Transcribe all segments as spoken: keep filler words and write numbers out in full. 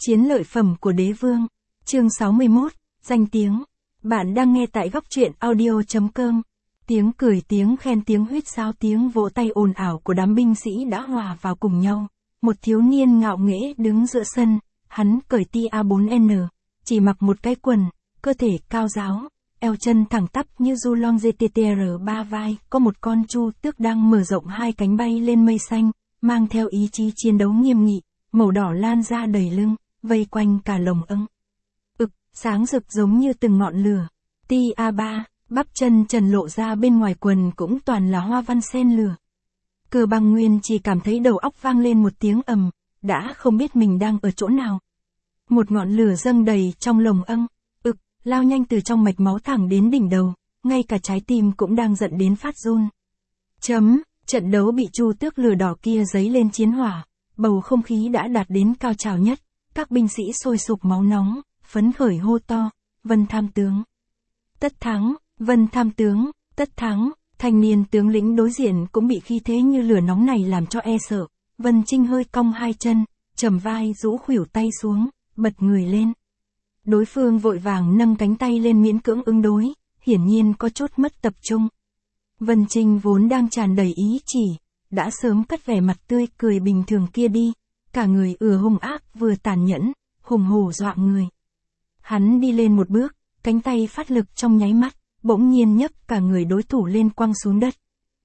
Chiến lợi phẩm của đế vương. Chương sáu mươi mốt, danh tiếng. Bạn đang nghe tại góc truyện audio chấm com. Tiếng cười, tiếng khen, tiếng huýt sáo, tiếng vỗ tay ồn ào của đám binh sĩ đã hòa vào cùng nhau. Một thiếu niên ngạo nghễ đứng giữa sân, hắn cởi ti a bốn N, chỉ mặc một cái quần, cơ thể cao ráo, eo chân thẳng tắp như du long G T T R ba vai, có một con chu tước đang mở rộng hai cánh bay lên mây xanh, mang theo ý chí chiến đấu nghiêm nghị, màu đỏ lan ra đầy lưng, vây quanh cả lồng ưng. Ực, sáng rực giống như từng ngọn lửa. ti a ba, bắp chân trần lộ ra bên ngoài quần cũng toàn là hoa văn sen lửa. Cơ Băng Nguyên chỉ cảm thấy đầu óc vang lên một tiếng ầm, đã không biết mình đang ở chỗ nào. Một ngọn lửa dâng đầy trong lồng ưng, ực, lao nhanh từ trong mạch máu thẳng đến đỉnh đầu, ngay cả trái tim cũng đang giận đến phát run. Chấm, trận đấu bị chu tước lửa đỏ kia dấy lên chiến hỏa, bầu không khí đã đạt đến cao trào nhất, các binh sĩ sôi sục máu nóng, phấn khởi hô to, Vân Tham tướng. Tất thắng, Vân Tham tướng, tất thắng. Thanh niên tướng lĩnh đối diện cũng bị khí thế như lửa nóng này làm cho e sợ. Vân Trinh hơi cong hai chân, trầm vai rũ khuỷu tay xuống, bật người lên. Đối phương vội vàng nâng cánh tay lên miễn cưỡng ứng đối, hiển nhiên có chút mất tập trung. Vân Trinh vốn đang tràn đầy ý chỉ, đã sớm cất vẻ mặt tươi cười bình thường kia đi, cả người ừa hung ác vừa tàn nhẫn, hùng hổ dọa người. Hắn đi lên một bước, cánh tay phát lực trong nháy mắt, bỗng nhiên nhấc cả người đối thủ lên quăng xuống đất.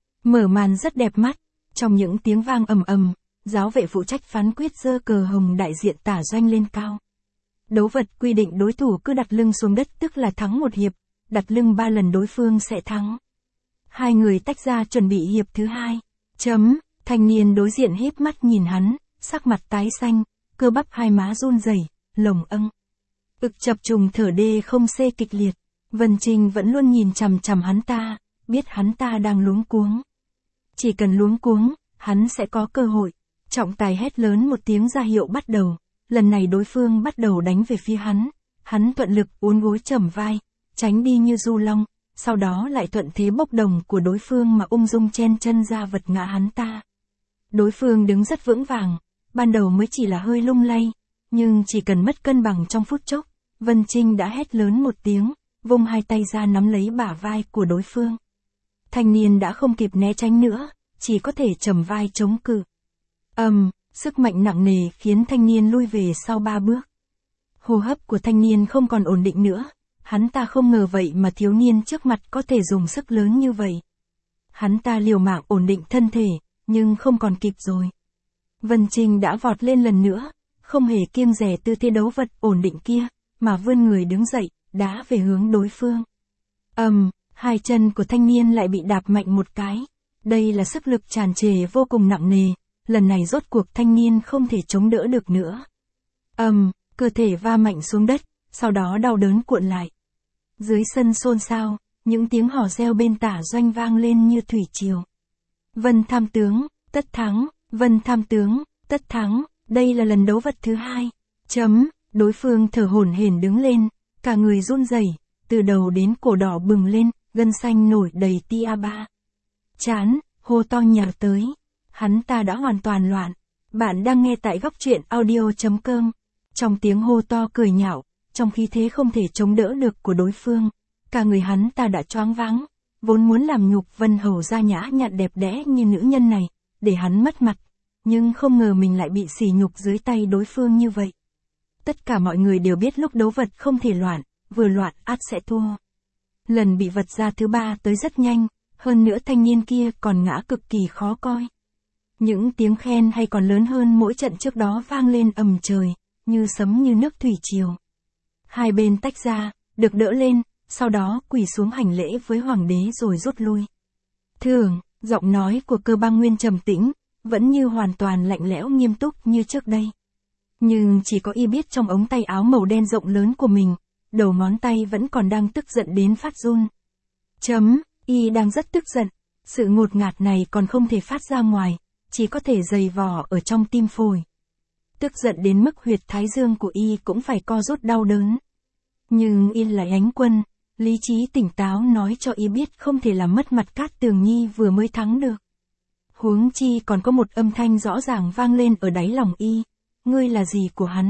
Mở màn rất đẹp mắt, trong những tiếng vang ầm ầm, giáo vệ phụ trách phán quyết giơ cờ hồng đại diện tả doanh lên cao. Đấu vật quy định đối thủ cứ đặt lưng xuống đất tức là thắng một hiệp, đặt lưng ba lần đối phương sẽ thắng. Hai người tách ra chuẩn bị hiệp thứ hai. Chấm, thanh niên đối diện híp mắt nhìn hắn, sắc mặt tái xanh, cơ bắp hai má run rẩy, lồng ưng. Ực chập trùng thở đê không xê kịch liệt. Vân Trinh vẫn luôn nhìn chằm chằm hắn ta, biết hắn ta đang luống cuống. Chỉ cần luống cuống, hắn sẽ có cơ hội. Trọng tài hét lớn một tiếng ra hiệu bắt đầu. Lần này đối phương bắt đầu đánh về phía hắn. Hắn thuận lực uốn gối chầm vai, tránh đi như du long, sau đó lại thuận thế bốc đồng của đối phương mà ung dung chen chân ra vật ngã hắn ta. Đối phương đứng rất vững vàng, ban đầu mới chỉ là hơi lung lay, nhưng chỉ cần mất cân bằng trong phút chốc, Vân Trinh đã hét lớn một tiếng, vung hai tay ra nắm lấy bả vai của đối phương. Thanh niên đã không kịp né tránh nữa, chỉ có thể trầm vai chống cự. Ầm, um, sức mạnh nặng nề khiến thanh niên lui về sau ba bước. Hô hấp của thanh niên không còn ổn định nữa, hắn ta không ngờ vậy mà thiếu niên trước mặt có thể dùng sức lớn như vậy. Hắn ta liều mạng ổn định thân thể, nhưng không còn kịp rồi. Vân Trinh đã vọt lên lần nữa, không hề kiêng dè tư thế đấu vật ổn định kia, mà vươn người đứng dậy, đá về hướng đối phương. Ầm, um, hai chân của thanh niên lại bị đạp mạnh một cái. Đây là sức lực tràn trề vô cùng nặng nề, lần này rốt cuộc thanh niên không thể chống đỡ được nữa. Ầm, um, cơ thể va mạnh xuống đất, sau đó đau đớn cuộn lại. Dưới sân xôn xao, những tiếng hò reo bên tả doanh vang lên như thủy triều. Vân Tham tướng, tất thắng, Vân Tham tướng, tất thắng, đây là lần đấu vật thứ hai. Chấm, đối phương thở hổn hển đứng lên, cả người run rẩy, từ đầu đến cổ đỏ bừng lên, gân xanh nổi đầy ti a ba. Chán, hô to nhào tới. Hắn ta đã hoàn toàn loạn. Bạn đang nghe tại góc truyện audio chấm com. Trong tiếng hô to cười nhạo, trong khí thế không thể chống đỡ được của đối phương, cả người hắn ta đã choáng váng, vốn muốn làm nhục Vân Hầu gia nhã nhặn đẹp đẽ như nữ nhân này, để hắn mất mặt, nhưng không ngờ mình lại bị sỉ nhục dưới tay đối phương như vậy. Tất cả mọi người đều biết lúc đấu vật không thể loạn, vừa loạn ắt sẽ thua. Lần bị vật ra thứ ba tới rất nhanh, hơn nữa thanh niên kia còn ngã cực kỳ khó coi. Những tiếng khen hay còn lớn hơn mỗi trận trước đó vang lên ầm trời, như sấm như nước thủy triều. Hai bên tách ra, được đỡ lên, sau đó quỳ xuống hành lễ với hoàng đế rồi rút lui. Thường, giọng nói của Cơ Băng Nguyên trầm tĩnh, vẫn như hoàn toàn lạnh lẽo nghiêm túc như trước đây. Nhưng chỉ có y biết trong ống tay áo màu đen rộng lớn của mình, đầu ngón tay vẫn còn đang tức giận đến phát run. Chấm, y đang rất tức giận, sự ngột ngạt này còn không thể phát ra ngoài, chỉ có thể dày vò ở trong tim phổi. Tức giận đến mức huyệt thái dương của y cũng phải co rút đau đớn. Nhưng y là Ánh Quân, lý trí tỉnh táo nói cho y biết không thể làm mất mặt Cát Tường Nhi vừa mới thắng được. Huống chi còn có một âm thanh rõ ràng vang lên ở đáy lòng y, ngươi là gì của hắn,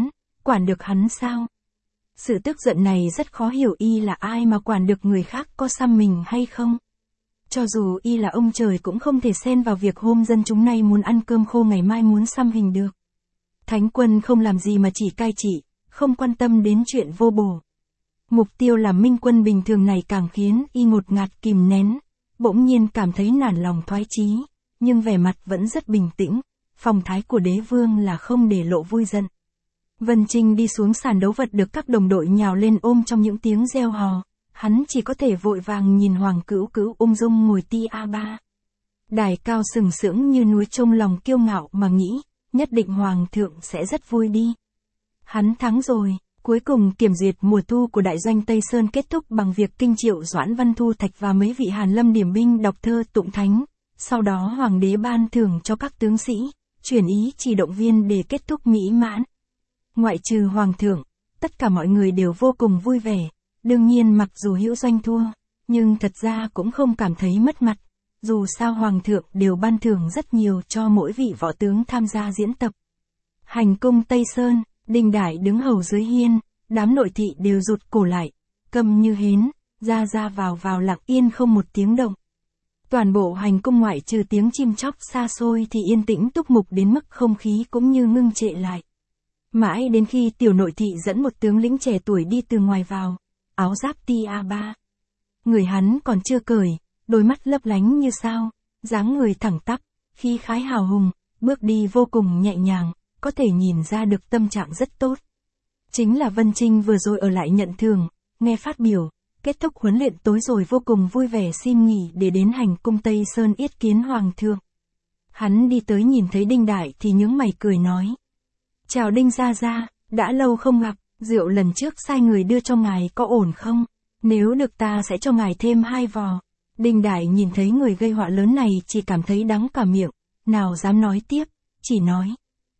quản được hắn sao? Sự tức giận này rất khó hiểu, y là ai mà quản được người khác có xăm mình hay không? Cho dù y là ông trời cũng không thể xen vào việc hôm dân chúng nay muốn ăn cơm khô ngày mai muốn xăm hình được. Thánh quân không làm gì mà chỉ cai trị, không quan tâm đến chuyện vô bổ. Mục tiêu làm minh quân bình thường này càng khiến y ngột ngạt kìm nén, bỗng nhiên cảm thấy nản lòng thoái chí, nhưng vẻ mặt vẫn rất bình tĩnh, phong thái của đế vương là không để lộ vui giận. Vân Trinh đi xuống sàn đấu vật được các đồng đội nhào lên ôm trong những tiếng reo hò, hắn chỉ có thể vội vàng nhìn Hoàng Cữu Cữu ung dung ngồi ti a ba. Đài cao sừng sững như núi trong lòng kiêu ngạo mà nghĩ, nhất định Hoàng thượng sẽ rất vui đi. Hắn thắng rồi. Cuối cùng kiểm duyệt mùa thu của đại doanh Tây Sơn kết thúc bằng việc kinh triệu Doãn Văn Thu Thạch và mấy vị Hàn Lâm điểm binh đọc thơ tụng thánh. Sau đó hoàng đế ban thưởng cho các tướng sĩ, chuyển ý chỉ động viên để kết thúc mỹ mãn. Ngoại trừ hoàng thượng, tất cả mọi người đều vô cùng vui vẻ. Đương nhiên mặc dù hữu doanh thua, nhưng thật ra cũng không cảm thấy mất mặt. Dù sao hoàng thượng đều ban thưởng rất nhiều cho mỗi vị võ tướng tham gia diễn tập. Hành cung Tây Sơn. Đinh Đại đứng hầu dưới hiên, đám nội thị đều rụt cổ lại, câm như hến, ra ra vào vào lặng yên không một tiếng động. Toàn bộ hành cung ngoại trừ tiếng chim chóc xa xôi thì yên tĩnh túc mục đến mức không khí cũng như ngưng trệ lại. Mãi đến khi tiểu nội thị dẫn một tướng lĩnh trẻ tuổi đi từ ngoài vào, áo giáp ti a ba. Người hắn còn chưa cởi, đôi mắt lấp lánh như sao, dáng người thẳng tắp, khí khái hào hùng, bước đi vô cùng nhẹ nhàng. Có thể nhìn ra được tâm trạng rất tốt. Chính là Vân Trinh vừa rồi ở lại nhận thưởng, nghe phát biểu, kết thúc huấn luyện tối rồi vô cùng vui vẻ xin nghỉ để đến hành cung Tây Sơn yết kiến hoàng thượng. Hắn đi tới nhìn thấy Đinh Đại thì nhướng mày cười nói. Chào Đinh gia gia, đã lâu không gặp, rượu lần trước sai người đưa cho ngài có ổn không? Nếu được ta sẽ cho ngài thêm hai vò. Đinh Đại nhìn thấy người gây họa lớn này chỉ cảm thấy đắng cả miệng, nào dám nói tiếp, chỉ nói.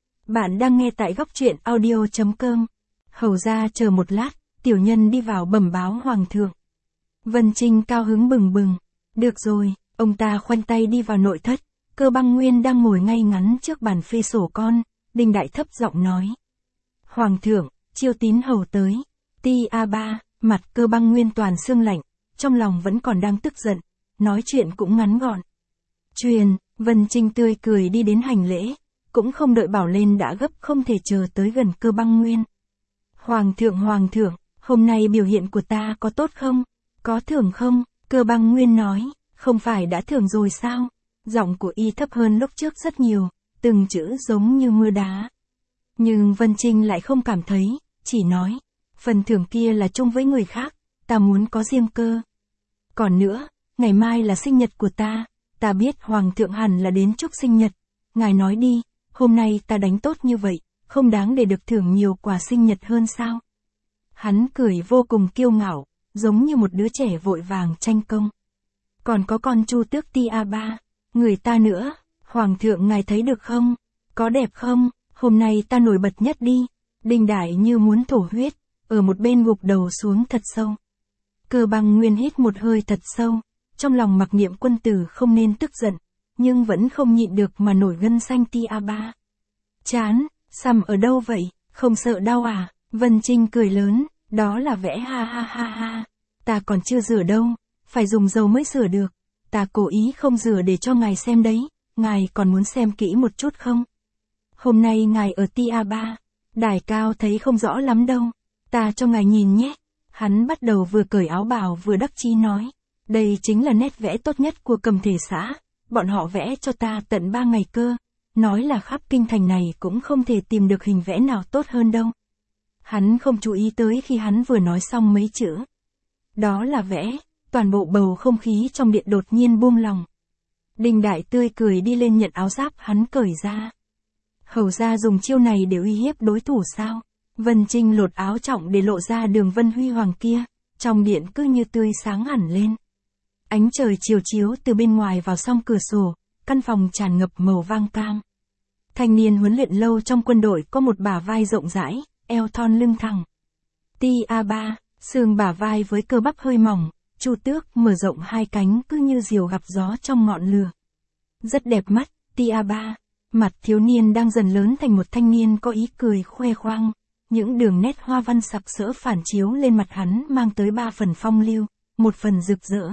Bạn đang nghe tại góc truyện audio chấm com. Hầu ra chờ một lát, tiểu nhân đi vào bẩm báo hoàng thượng. Vân Trinh cao hứng bừng bừng. Được rồi, ông ta khoanh tay đi vào nội thất. Cơ Băng Nguyên đang ngồi ngay ngắn trước bàn phê sổ con. Đinh Đại thấp giọng nói. Hoàng thượng, Chiêu Tín hầu tới. Ti a ba, mặt Cơ Băng Nguyên toàn xương lạnh, trong lòng vẫn còn đang tức giận. Nói chuyện cũng ngắn gọn. Truyền, Vân Trinh tươi cười đi đến hành lễ. Cũng không đợi bảo lên đã gấp không thể chờ tới gần Cơ Băng Nguyên. Hoàng thượng hoàng thượng, hôm nay biểu hiện của ta có tốt không? Có thưởng không? Cơ Băng Nguyên nói, không phải đã thưởng rồi sao? Giọng của y thấp hơn lúc trước rất nhiều, từng chữ giống như mưa đá. Nhưng Vân Trinh lại không cảm thấy, chỉ nói, phần thưởng kia là chung với người khác, ta muốn có riêng cơ. Còn nữa, ngày mai là sinh nhật của ta, ta biết hoàng thượng hẳn là đến chúc sinh nhật, ngài nói đi. Hôm nay ta đánh tốt như vậy, không đáng để được thưởng nhiều quà sinh nhật hơn sao? Hắn cười vô cùng kiêu ngạo, giống như một đứa trẻ vội vàng tranh công. Còn có con Chu Tước ti a ba, người ta nữa, hoàng thượng ngài thấy được không? Có đẹp không? Hôm nay ta nổi bật nhất đi. Đinh Đại như muốn thổ huyết, ở một bên gục đầu xuống thật sâu. Cơ Băng Nguyên hít một hơi thật sâu, trong lòng mặc niệm quân tử không nên tức giận. Nhưng vẫn không nhịn được mà nổi gân xanh ti a ba. Chán, xăm ở đâu vậy, không sợ đau à? Vân Trinh cười lớn, đó là vẽ ha ha ha ha. Ta còn chưa rửa đâu, phải dùng dầu mới rửa được. Ta cố ý không rửa để cho ngài xem đấy, ngài còn muốn xem kỹ một chút không? Hôm nay ngài ở ti a ba, đài cao thấy không rõ lắm đâu, ta cho ngài nhìn nhé. Hắn bắt đầu vừa cởi áo bào vừa đắc chí nói, đây chính là nét vẽ tốt nhất của Cầm Thể xã. Bọn họ vẽ cho ta tận ba ngày cơ, nói là khắp kinh thành này cũng không thể tìm được hình vẽ nào tốt hơn đâu. Hắn không chú ý tới khi hắn vừa nói xong mấy chữ. Đó là vẽ, toàn bộ bầu không khí trong điện đột nhiên buông lòng. Đinh Đại tươi cười đi lên nhận áo giáp hắn cởi ra. Hầu ra dùng chiêu này để uy hiếp đối thủ sao? Vân Trinh lột áo trọng để lộ ra đường vân huy hoàng kia, trong điện cứ như tươi sáng hẳn lên. Ánh trời chiều chiếu từ bên ngoài vào song cửa sổ, căn phòng tràn ngập màu vang cam. Thanh niên huấn luyện lâu trong quân đội có một bả vai rộng rãi, eo thon lưng thẳng. ti a ba, xương bả vai với cơ bắp hơi mỏng, Chu Tước mở rộng hai cánh cứ như diều gặp gió trong ngọn lửa. Rất đẹp mắt, ti a ba. Mặt thiếu niên đang dần lớn thành một thanh niên có ý cười khoe khoang. những đường nét hoa văn sặc sỡ phản chiếu lên mặt hắn mang tới ba phần phong lưu, một phần rực rỡ.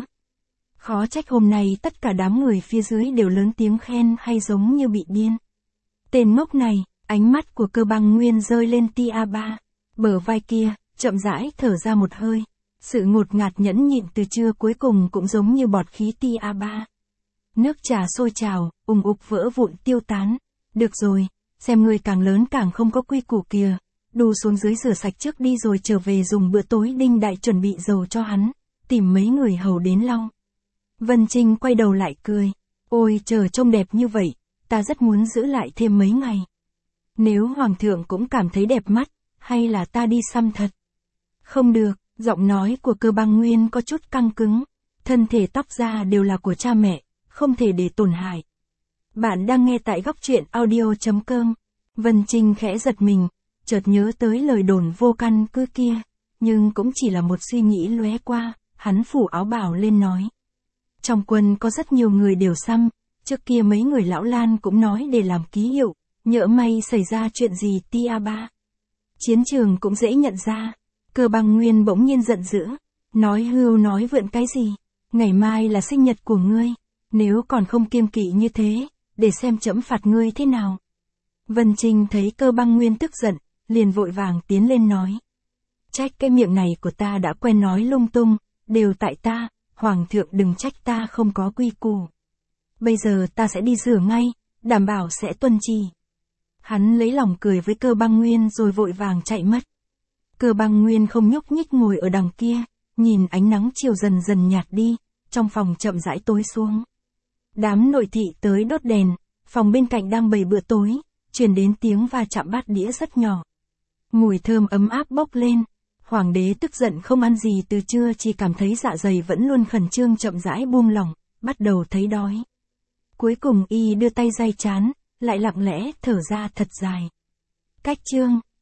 Khó trách hôm nay tất cả đám người phía dưới đều lớn tiếng khen hay giống như bị điên. Tên ngốc này, ánh mắt của Cơ Băng Nguyên rơi lên tia ba, bờ vai kia, chậm rãi thở ra một hơi. Sự ngột ngạt nhẫn nhịn từ trưa cuối cùng cũng giống như bọt khí tia ba. Nước trà sôi trào, ùng ục vỡ vụn tiêu tán. Được rồi, xem ngươi càng lớn càng không có quy củ kìa. Đu xuống dưới rửa sạch trước đi rồi trở về dùng bữa tối. Đinh Đại chuẩn bị dầu cho hắn, tìm mấy người hầu đến lau. Vân Trinh quay đầu lại cười. Ôi trời trông đẹp như vậy, ta rất muốn giữ lại thêm mấy ngày. Nếu Hoàng thượng cũng cảm thấy đẹp mắt, hay là ta đi xăm thật? Không được, giọng nói của Cơ Băng Nguyên có chút căng cứng. Thân thể tóc da đều là của cha mẹ, không thể để tổn hại. Bạn đang nghe tại góc truyện audio chấm com. Vân Trinh khẽ giật mình, chợt nhớ tới lời đồn vô căn cứ kia, nhưng cũng chỉ là một suy nghĩ lóe qua, hắn phủ áo bào lên nói. Trong quân có rất nhiều người đều xăm, trước kia mấy người lão Lan cũng nói để làm ký hiệu, nhỡ may xảy ra chuyện gì tia ba. Chiến trường cũng dễ nhận ra. Cơ Băng Nguyên bỗng nhiên giận dữ, nói hưu nói vượn cái gì, ngày mai là sinh nhật của ngươi, nếu còn không kiêng kỵ như thế, để xem trẫm phạt ngươi thế nào. Vân Trinh thấy Cơ Băng Nguyên tức giận, liền vội vàng tiến lên nói. Trách cái miệng này của ta đã quen nói lung tung, đều tại ta, Hoàng thượng đừng trách ta không có quy củ. Bây giờ ta sẽ đi rửa ngay, đảm bảo sẽ tuân trì. Hắn lấy lòng cười với Cơ Băng Nguyên rồi vội vàng chạy mất. Cơ Băng Nguyên không nhúc nhích ngồi ở đằng kia, nhìn ánh nắng chiều dần dần nhạt đi, trong phòng chậm rãi tối xuống. Đám nội thị tới đốt đèn, phòng bên cạnh đang bày bữa tối, truyền đến tiếng va chạm bát đĩa rất nhỏ. Mùi thơm ấm áp bốc lên, Hoàng đế tức giận không ăn gì từ trưa, chỉ cảm thấy dạ dày vẫn luôn khẩn trương chậm rãi buông lỏng, bắt đầu thấy đói. Cuối cùng y đưa tay day trán, lại lặng lẽ thở ra thật dài. Cách chương